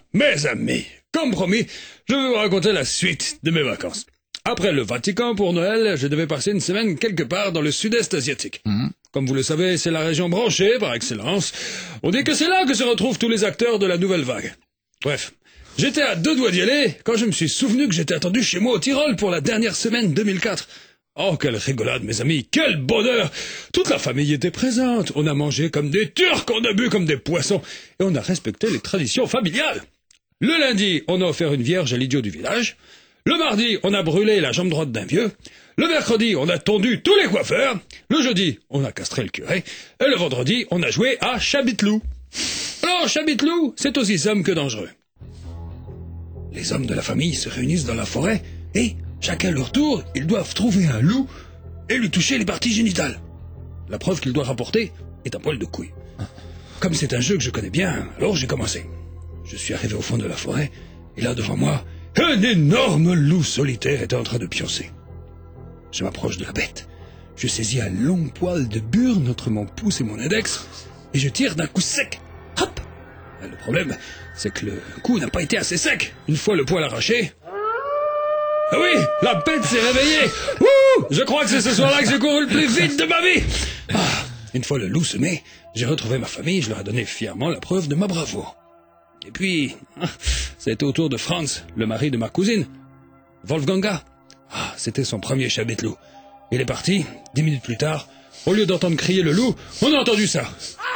Mes amis, comme promis, je vais vous raconter la suite de mes vacances. Après le Vatican pour Noël, je devais passer une semaine quelque part dans le sud-est asiatique. Comme vous le savez, c'est la région branchée par excellence. On dit que c'est là que se retrouvent tous les acteurs de la nouvelle vague. Bref, j'étais à deux doigts d'y aller quand je me suis souvenu que j'étais attendu chez moi au Tyrol pour la dernière semaine 2004. Oh, quelle rigolade, mes amis, quel bonheur! Toute la famille était présente, on a mangé comme des Turcs, on a bu comme des poissons, et on a respecté les traditions familiales. Le lundi, on a offert une vierge à l'idiot du village. Le mardi, on a brûlé la jambe droite d'un vieux. Le mercredi, on a tondu tous les coiffeurs. Le jeudi, on a castré le curé. Et le vendredi, on a joué à Chabitlou. Alors, Chabitlou, c'est aussi simple que dangereux. Les hommes de la famille se réunissent dans la forêt et, chacun leur tour, ils doivent trouver un loup et lui toucher les parties génitales. La preuve qu'il doit rapporter est un poil de couille. Comme c'est un jeu que je connais bien, alors j'ai commencé. Je suis arrivé au fond de la forêt, et là devant moi, un énorme loup solitaire était en train de pioncer. Je m'approche de la bête. Je saisis un long poil de burne entre mon pouce et mon index, et je tire d'un coup sec. Hop! Le problème, c'est que le coup n'a pas été assez sec. Une fois le poil arraché... Ah oui, la bête s'est réveillée. Ouh, je crois que c'est ce soir-là que j'ai couru le plus vite de ma vie. Une fois le loup semé, j'ai retrouvé ma famille et je leur ai donné fièrement la preuve de ma bravoure. Et puis, c'était au tour de Franz, le mari de ma cousine, Wolfganga. C'était son premier Chabitlou. Il est parti, 10 minutes plus tard. Au lieu d'entendre crier le loup, on a entendu ça.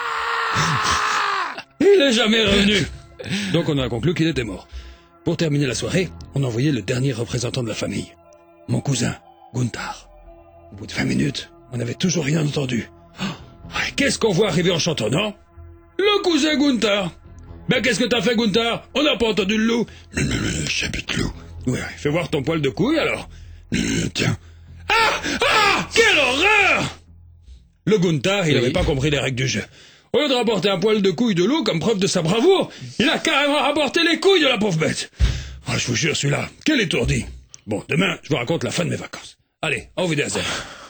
Il n'est jamais revenu. Donc on a conclu qu'il était mort. Pour terminer la soirée, on a envoyé le dernier représentant de la famille, mon cousin, Gunther. Au bout de 20 minutes, on n'avait toujours rien entendu. Qu'est-ce qu'on voit arriver en chantonnant? Le cousin Gunther. Ben qu'est-ce que t'as fait, Gunther? On n'a pas entendu le loup. Le Chabitlou. Ouais, fais voir ton poil de couille alors. Tiens. Quelle horreur! Le Gunther, il n'avait pas compris les règles du jeu. Au lieu de rapporter un poil de couille de loup comme preuve de sa bravoure, il a carrément rapporté les couilles de la pauvre bête. Je vous jure, celui-là, quel étourdi. Bon, demain, je vous raconte la fin de mes vacances. Allez, au Wiedersehen.